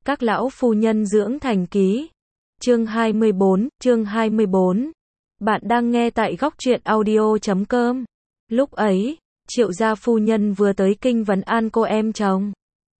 Các lão phu nhân dưỡng thành ký. Chương 24. Bạn đang nghe tại góc truyện audio.com. Lúc ấy, Triệu gia phu nhân vừa tới kinh vấn an cô em chồng.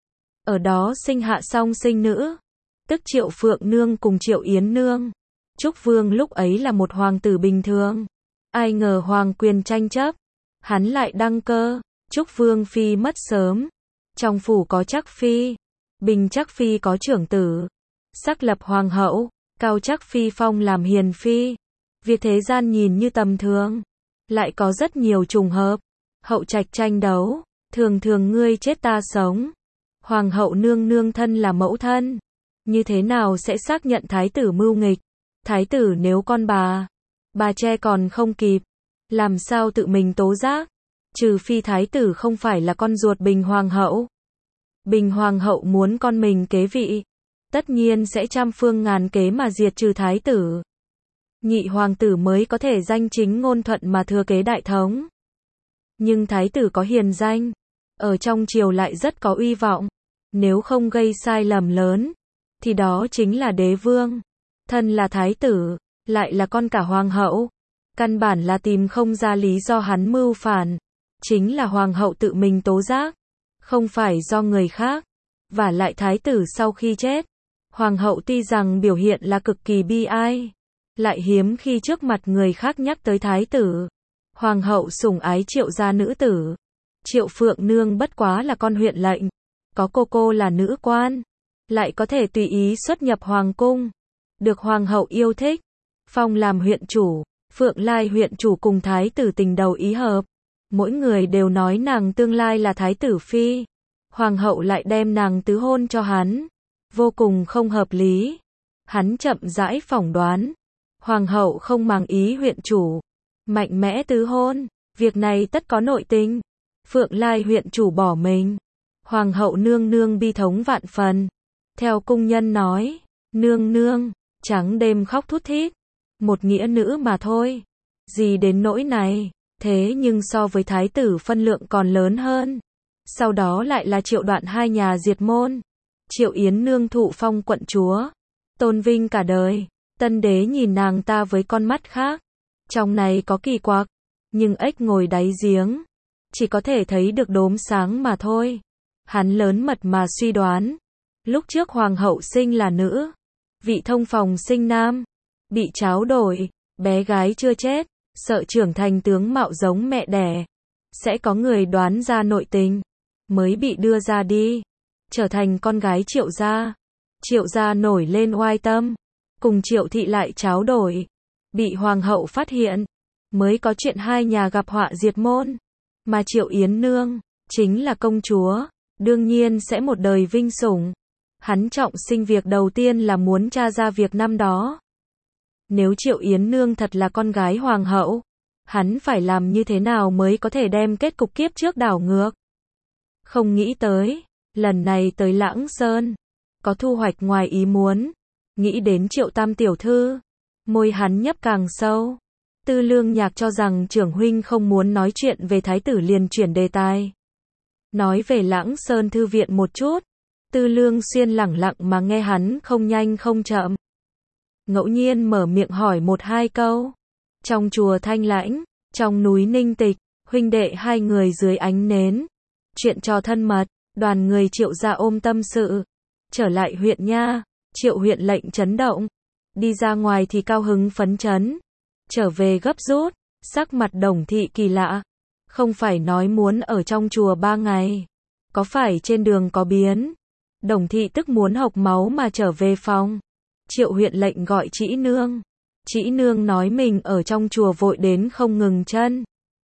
Ở đó sinh hạ song sinh nữ, tức Triệu Phượng Nương cùng Triệu Yến Nương. Trúc Vương lúc ấy là một hoàng tử bình thường. Ai ngờ hoàng quyền tranh chấp, hắn lại đăng cơ. Trúc Vương phi mất sớm. Trong phủ có Trắc phi, Bình Trắc phi có trưởng tử, sắc lập hoàng hậu, Cao Trắc phi phong làm hiền phi. Việc thế gian nhìn như tầm thường, lại có rất nhiều trùng hợp. Hậu trạch tranh đấu, thường thường ngươi chết ta sống. Hoàng hậu nương nương thân là mẫu thân, như thế nào sẽ xác nhận thái tử mưu nghịch? Thái tử nếu con bà che còn không kịp, làm sao tự mình tố giác? Trừ phi thái tử không phải là con ruột Bình hoàng hậu. Bình hoàng hậu muốn con mình kế vị, tất nhiên sẽ trăm phương ngàn kế mà diệt trừ thái tử. Nhị hoàng tử mới có thể danh chính ngôn thuận mà thừa kế đại thống. Nhưng thái tử có hiền danh, ở trong triều lại rất có uy vọng. Nếu không gây sai lầm lớn, thì đó chính là đế vương. Thân là thái tử, lại là con cả hoàng hậu. Căn bản là tìm không ra lý do hắn mưu phản. Chính là hoàng hậu tự mình tố giác, không phải do người khác. Và lại thái tử sau khi chết, hoàng hậu tuy rằng biểu hiện là cực kỳ bi ai, lại hiếm khi trước mặt người khác nhắc tới thái tử. Hoàng hậu sủng ái Triệu gia nữ tử. Triệu Phượng Nương bất quá là con huyện lệnh, có cô là nữ quan, lại có thể tùy ý xuất nhập hoàng cung, được hoàng hậu yêu thích, phong làm huyện chủ. Phượng Lai huyện chủ cùng thái tử tình đầu ý hợp, mỗi người đều nói nàng tương lai là thái tử phi. Hoàng hậu lại đem nàng tứ hôn cho hắn, vô cùng không hợp lý. Hắn chậm rãi phỏng đoán, hoàng hậu không màng ý huyện chủ, mạnh mẽ tứ hôn, việc này tất có nội tình. Phượng Lai huyện chủ bỏ mình, hoàng hậu nương nương bi thống vạn phần. Theo cung nhân nói, nương nương trắng đêm khóc thút thít, một nghĩa nữ mà thôi, gì đến nỗi này. Thế nhưng so với thái tử phân lượng còn lớn hơn. Sau đó lại là Triệu Đoạn hai nhà diệt môn. Triệu Yến Nương thụ phong quận chúa, tôn vinh cả đời. Tân đế nhìn nàng ta với con mắt khác. Trong này có kỳ quặc, nhưng ếch ngồi đáy giếng, chỉ có thể thấy được đốm sáng mà thôi. Hắn lớn mật mà suy đoán, lúc trước hoàng hậu sinh là nữ, vị thông phòng sinh nam, bị tráo đổi, bé gái chưa chết, sợ trưởng thành tướng mạo giống mẹ đẻ, sẽ có người đoán ra nội tình, mới bị đưa ra đi, trở thành con gái Triệu gia. Triệu gia nổi lên oai tâm, cùng Triệu thị lại tráo đổi, bị hoàng hậu phát hiện, mới có chuyện hai nhà gặp họa diệt môn. Mà Triệu Yến Nương chính là công chúa, đương nhiên sẽ một đời vinh sủng. Hắn trọng sinh việc đầu tiên là muốn tra ra việc năm đó. Nếu Triệu Yến Nương thật là con gái hoàng hậu, hắn phải làm như thế nào mới có thể đem kết cục kiếp trước đảo ngược. Không nghĩ tới, lần này tới Lãng Sơn, có thu hoạch ngoài ý muốn. Nghĩ đến Triệu tam tiểu thư, môi hắn nhấp càng sâu. Tư Lương Nhạc cho rằng trưởng huynh không muốn nói chuyện về thái tử liền chuyển đề tài. Nói về Lãng Sơn thư viện một chút. Tư Lương Xuyên lẳng lặng mà nghe hắn không nhanh không chậm. Ngẫu nhiên mở miệng hỏi một hai câu. Trong chùa Thanh Lãnh, trong núi Ninh Tịch, huynh đệ hai người dưới ánh nến. Chuyện trò thân mật, đoàn người Triệu gia ôm tâm sự. Trở lại huyện nha, Triệu huyện lệnh chấn động. Đi ra ngoài thì cao hứng phấn chấn. Trở về gấp rút, sắc mặt Đồng thị kỳ lạ. Không phải nói muốn ở trong chùa 3 ngày. Có phải trên đường có biến? Đồng thị tức muốn hộc máu mà trở về phòng. Triệu huyện lệnh gọi Trĩ Nương. Trĩ Nương nói mình ở trong chùa vội đến không ngừng chân.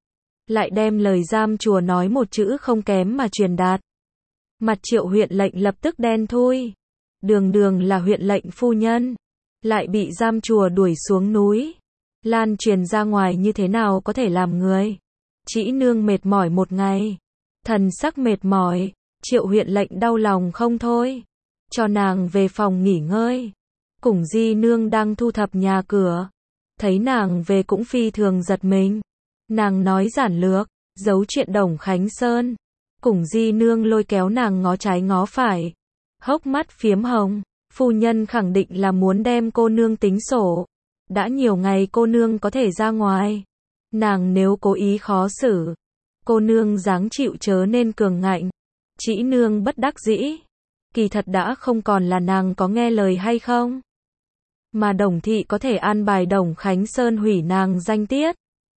Lại đem lời giam chùa nói một chữ không kém mà truyền đạt. Mặt Triệu huyện lệnh lập tức đen thui. Đường đường là huyện lệnh phu nhân, lại bị giam chùa đuổi xuống núi. Lan truyền ra ngoài như thế nào có thể làm người. Trĩ Nương mệt mỏi một ngày, thần sắc mệt mỏi. Triệu huyện lệnh đau lòng không thôi, cho nàng về phòng nghỉ ngơi. Củng Di Nương đang thu thập nhà cửa, thấy nàng về cũng phi thường giật mình. Nàng nói giản lược, giấu chuyện Đồng Khánh Sơn. Củng Di Nương lôi kéo nàng ngó trái ngó phải. hốc mắt phiếm hồng. Phu nhân khẳng định là muốn đem cô nương tính sổ. Đã nhiều ngày cô nương có thể ra ngoài. Nàng nếu cố ý khó xử, cô nương dáng chịu chớ nên cường ngạnh. Trĩ nương bất đắc dĩ. Kỳ thật đã không còn là nàng có nghe lời hay không, mà Đồng thị có thể an bài Đồng Khánh Sơn hủy nàng danh tiết,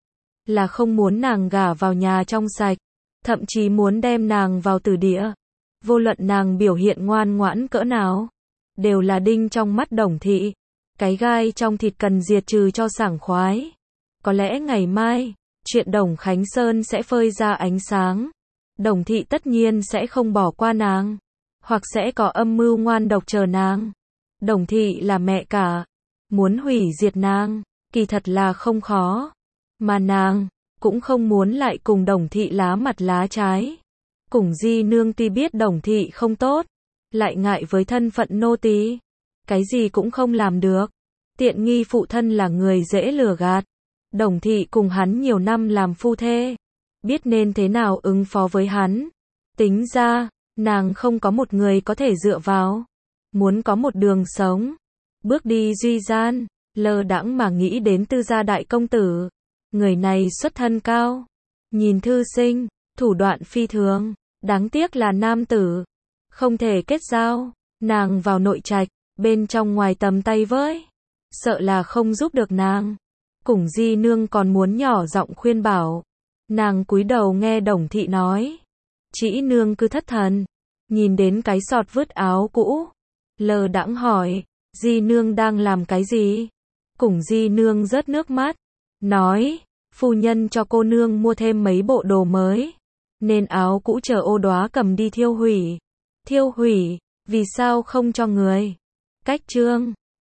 là không muốn nàng gả vào nhà trong sạch, thậm chí muốn đem nàng vào tử địa. Vô luận nàng biểu hiện ngoan ngoãn cỡ nào, đều là đinh trong mắt Đồng thị. Cái gai trong thịt cần diệt trừ cho sảng khoái. Có lẽ ngày mai, chuyện Đồng Khánh Sơn sẽ phơi ra ánh sáng. Đồng thị tất nhiên sẽ không bỏ qua nàng, hoặc sẽ có âm mưu ngoan độc chờ nàng. Đồng thị là mẹ cả, muốn hủy diệt nàng, kỳ thật là không khó. Mà nàng cũng không muốn lại cùng Đồng thị lá mặt lá trái. Cùng Di nương tuy biết Đồng thị không tốt, lại ngại với thân phận nô tỳ, cái gì cũng không làm được. Tiện nghi phụ thân là người dễ lừa gạt. Đồng thị cùng hắn nhiều năm làm phu thê, biết nên thế nào ứng phó với hắn. Tính ra, nàng không có một người có thể dựa vào. Muốn có một đường sống, bước đi duy gian, lơ đãng mà nghĩ đến Tư gia đại công tử. Người này xuất thân cao, nhìn thư sinh, thủ đoạn phi thường, đáng tiếc là nam tử, không thể kết giao. Nàng vào nội trạch, bên trong ngoài tầm tay với, sợ là không giúp được nàng. Cùng Di nương còn muốn nhỏ giọng khuyên bảo. Nàng cúi đầu nghe Đồng thị nói. Trĩ nương cứ thất thần, nhìn đến cái sọt vứt áo cũ, lờ đãng hỏi, Di nương đang làm cái gì? Cùng Di nương rớt nước mắt, nói, phu nhân cho cô nương mua thêm mấy bộ đồ mới, nên áo cũ chờ Ô Đóa cầm đi thiêu hủy. Thiêu hủy, vì sao không cho người? Cách trương